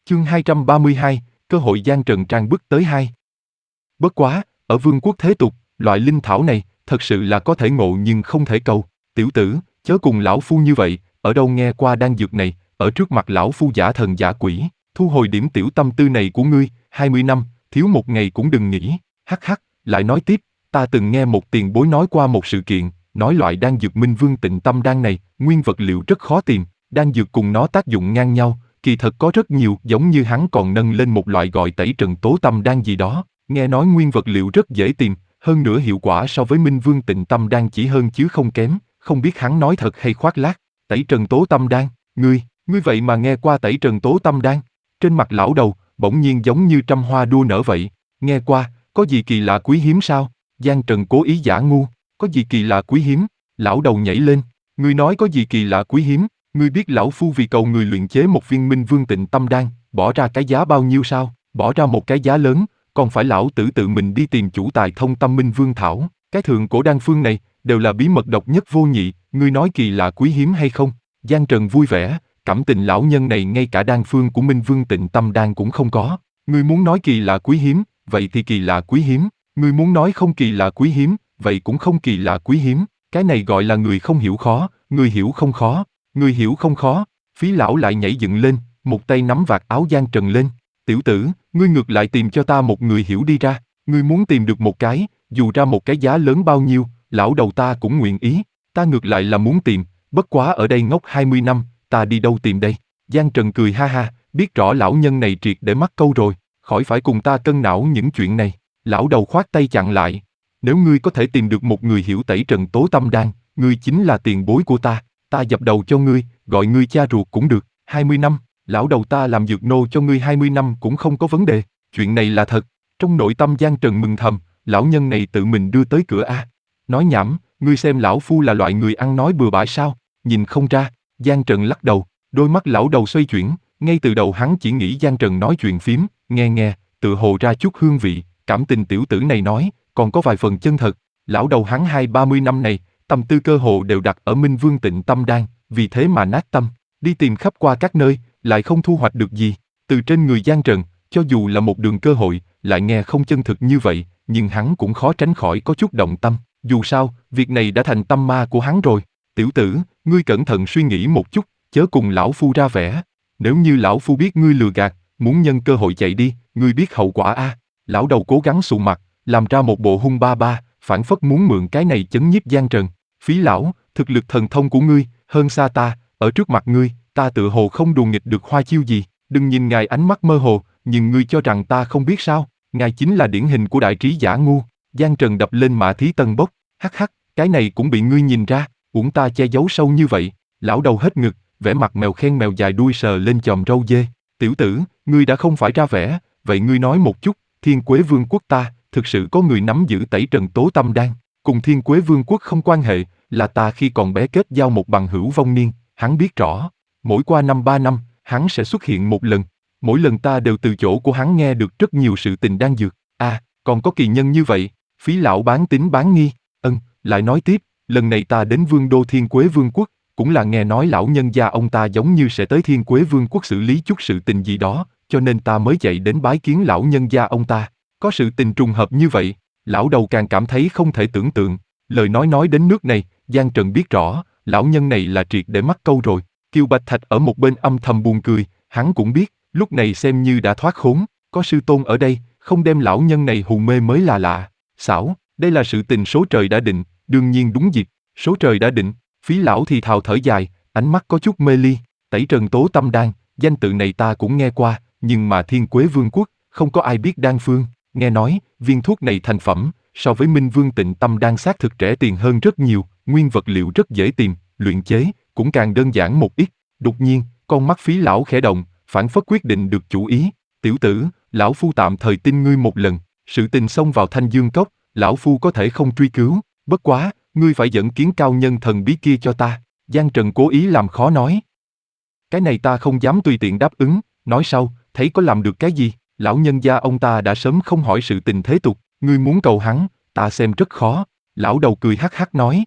Chương 232, cơ hội Giang Trần trang bức tới 2. Bất quá, ở vương quốc thế tục, loại linh thảo này, thật sự là có thể ngộ nhưng không thể cầu. Tiểu tử, chớ cùng lão phu như vậy, ở đâu nghe qua đan dược này, ở trước mặt lão phu giả thần giả quỷ, thu hồi điểm tiểu tâm tư này của ngươi, 20 năm, thiếu một ngày cũng đừng nghĩ. Hắc hắc, lại nói tiếp, ta từng nghe một tiền bối nói qua một sự kiện, nói loại đan dược Minh Vương Tịnh Tâm Đan này, nguyên vật liệu rất khó tìm, đan dược cùng nó tác dụng ngang nhau, kỳ thật có rất nhiều, giống như hắn còn nâng lên một loại gọi tẩy trần tố tâm đan gì đó, nghe nói nguyên vật liệu rất dễ tìm, hơn nữa hiệu quả so với Minh Vương Tịnh Tâm Đan chỉ hơn chứ không kém, không biết hắn nói thật hay khoác lác. Tẩy trần tố tâm đan, ngươi vậy mà nghe qua tẩy trần tố tâm đan? Trên mặt lão đầu, bỗng nhiên giống như trăm hoa đua nở vậy, nghe qua, có gì kỳ lạ quý hiếm sao? Giang Trần cố ý giả ngu, có gì kỳ lạ quý hiếm? Lão đầu nhảy lên, ngươi nói có gì kỳ lạ quý hiếm? Ngươi biết lão phu vì cầu người luyện chế một viên Minh Vương Tịnh Tâm Đan, bỏ ra cái giá bao nhiêu sao? Bỏ ra một cái giá lớn, còn phải lão tử tự mình đi tìm chủ tài thông tâm Minh Vương Thảo. Cái thượng cổ đan phương này, đều là bí mật độc nhất vô nhị, ngươi nói kỳ lạ quý hiếm hay không? Giang Trần vui vẻ, cảm tình lão nhân này ngay cả đan phương của Minh Vương Tịnh Tâm Đan cũng không có. Ngươi muốn nói kỳ lạ quý hiếm, vậy thì kỳ lạ quý hiếm. Ngươi muốn nói không kỳ lạ quý hiếm, vậy cũng không kỳ lạ quý hiếm. Cái này gọi là người không hiểu khó, người hiểu không khó. Người hiểu không khó. Phí lão lại nhảy dựng lên, một tay nắm vạt áo Giang Trần lên. Tiểu tử, ngươi ngược lại tìm cho ta một người hiểu đi ra. Ngươi muốn tìm được một cái, dù ra một cái giá lớn bao nhiêu, lão đầu ta cũng nguyện ý. Ta ngược lại là muốn tìm, bất quá ở đây ngốc 20 năm, ta đi đâu tìm đây? Giang Trần cười ha ha, biết rõ lão nhân này triệt để mắc câu rồi, khỏi phải cùng ta cân não những chuyện này. Lão đầu khoát tay chặn lại. Nếu ngươi có thể tìm được một người hiểu tẩy trần tố tâm đan, ngươi chính là tiền bối của ta dập đầu cho ngươi, gọi ngươi cha ruột cũng được. 20 năm, lão đầu ta làm dược nô cho ngươi 20 năm cũng không có vấn đề. Chuyện này là thật. Trong nội tâm Giang Trần mừng thầm, lão nhân này tự mình đưa tới cửa a. Nói nhảm, ngươi xem lão phu là loại người ăn nói bừa bãi sao? Nhìn không ra. Giang Trần lắc đầu, đôi mắt lão đầu xoay chuyển, ngay từ đầu hắn chỉ nghĩ Giang Trần nói chuyện phím, nghe, tựa hồ ra chút hương vị, cảm tình tiểu tử này nói, còn có vài phần chân thật. Lão đầu hắn 20-30 năm này, tâm tư cơ hồ đều đặt ở Minh Vương Tịnh Tâm Đan, vì thế mà nát tâm, đi tìm khắp qua các nơi, lại không thu hoạch được gì. Từ trên người Giang Trần, cho dù là một đường cơ hội, lại nghe không chân thực như vậy, nhưng hắn cũng khó tránh khỏi có chút động tâm. Dù sao, việc này đã thành tâm ma của hắn rồi. Tiểu tử, ngươi cẩn thận suy nghĩ một chút, chớ cùng lão phu ra vẻ. Nếu như lão phu biết ngươi lừa gạt, muốn nhân cơ hội chạy đi, ngươi biết hậu quả a. Lão đầu cố gắng sụ mặt, làm ra một bộ hung ba ba, phảng phất muốn mượn cái này chấn nhiếp Giang Trần. Phí lão, thực lực thần thông của ngươi, hơn xa ta, ở trước mặt ngươi, ta tự hồ không đùa nghịch được hoa chiêu gì. Đừng nhìn ngài ánh mắt mơ hồ, nhưng ngươi cho rằng ta không biết sao? Ngài chính là điển hình của đại trí giả ngu. Giang Trần đập lên mã thí tân bốc, hắc hắc, cái này cũng bị ngươi nhìn ra, uổng ta che giấu sâu như vậy. Lão đầu hết ngực, vẻ mặt mèo khen mèo dài đuôi sờ lên chòm râu dê. Tiểu tử, ngươi đã không phải ra vẻ, vậy ngươi nói một chút, Thiên Quế Vương quốc ta, thực sự có người nắm giữ tẩy trần tố tâm đan, cùng Thiên Quế Vương quốc không quan hệ, là ta khi còn bé kết giao một bằng hữu vong niên, hắn biết rõ, mỗi qua 2-3 năm, hắn sẽ xuất hiện một lần, mỗi lần ta đều từ chỗ của hắn nghe được rất nhiều sự tình đan dược. Còn có kỳ nhân như vậy. Phí lão bán tín bán nghi. Lại nói tiếp, lần này ta đến Vương đô Thiên Quế Vương quốc, cũng là nghe nói lão nhân gia ông ta giống như sẽ tới Thiên Quế Vương quốc xử lý chút sự tình gì đó, cho nên ta mới chạy đến bái kiến lão nhân gia ông ta. Có sự tình trùng hợp như vậy, lão đầu càng cảm thấy không thể tưởng tượng. Lời nói đến nước này, Giang Trần biết rõ, lão nhân này là triệt để mắc câu rồi. Kiều Bạch Thạch ở một bên âm thầm buồn cười, hắn cũng biết, lúc này xem như đã thoát khốn, có sư tôn ở đây, không đem lão nhân này hù mê mới là lạ. Xảo, đây là sự tình số trời đã định, đương nhiên đúng dịp, số trời đã định. Phí lão thì thào thở dài, ánh mắt có chút mê ly. Tẩy trần tố tâm đan, danh tự này ta cũng nghe qua, nhưng mà Thiên Quế Vương quốc, không có ai biết đan phương. Nghe nói, viên thuốc này thành phẩm, so với Minh Vương Tịnh Tâm Đan xác thực rẻ tiền hơn rất nhiều, nguyên vật liệu rất dễ tìm, luyện chế, cũng càng đơn giản một ít. Đột nhiên, con mắt Phí lão khẽ động, phảng phất quyết định được chủ ý. Tiểu tử, lão phu tạm thời tin ngươi một lần, sự tình xông vào Thanh Dương Cốc, lão phu có thể không truy cứu, bất quá, ngươi phải dẫn kiến cao nhân thần bí kia cho ta. Giang Trần cố ý làm khó nói. Cái này ta không dám tùy tiện đáp ứng, nói sau, thấy có làm được cái gì, lão nhân gia ông ta đã sớm không hỏi sự tình thế tục, ngươi muốn cầu hắn, ta xem rất khó. Lão đầu cười hắc hắc nói.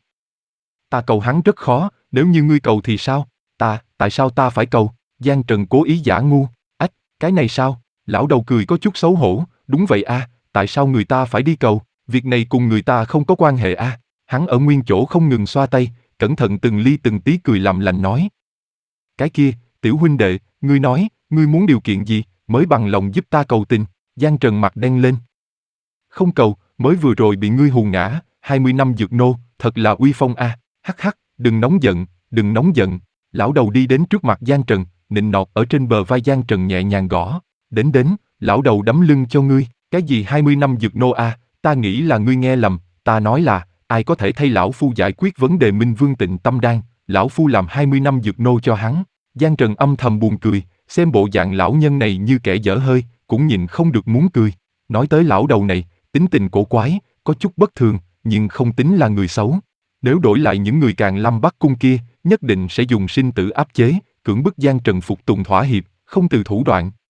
Ta cầu hắn rất khó, nếu như ngươi cầu thì sao? Tại sao ta phải cầu? Giang Trần cố ý giả ngu. Cái này sao? Lão đầu cười có chút xấu hổ, đúng vậy a, tại sao người ta phải đi cầu, việc này cùng người ta không có quan hệ a. Hắn ở nguyên chỗ không ngừng xoa tay, cẩn thận từng ly từng tí cười làm lành nói. Cái kia, tiểu huynh đệ, ngươi nói, ngươi muốn điều kiện gì, mới bằng lòng giúp ta cầu tình, Giang Trần mặt đen lên. Không cầu, mới vừa rồi bị ngươi hù ngã, 20 năm dược nô, thật là uy phong a. Hắc hắc, đừng nóng giận, đừng nóng giận. Lão đầu đi đến trước mặt Giang Trần, nịnh nọt ở trên bờ vai Giang Trần nhẹ nhàng gõ. Đến, lão đầu đấm lưng cho ngươi, cái gì 20 năm dược nô a, ta nghĩ là ngươi nghe lầm, ta nói là, ai có thể thay lão phu giải quyết vấn đề Minh Vương Tịnh Tâm Đan, lão phu làm 20 năm dược nô cho hắn. Giang Trần âm thầm buồn cười, xem bộ dạng lão nhân này như kẻ dở hơi, cũng nhịn không được muốn cười. Nói tới lão đầu này, tính tình cổ quái, có chút bất thường, nhưng không tính là người xấu. Nếu đổi lại những người Càn Lâm Bắc Cung kia, nhất định sẽ dùng sinh tử áp chế, cưỡng bức Giang Trần phục tùng thỏa hiệp, không từ thủ đoạn.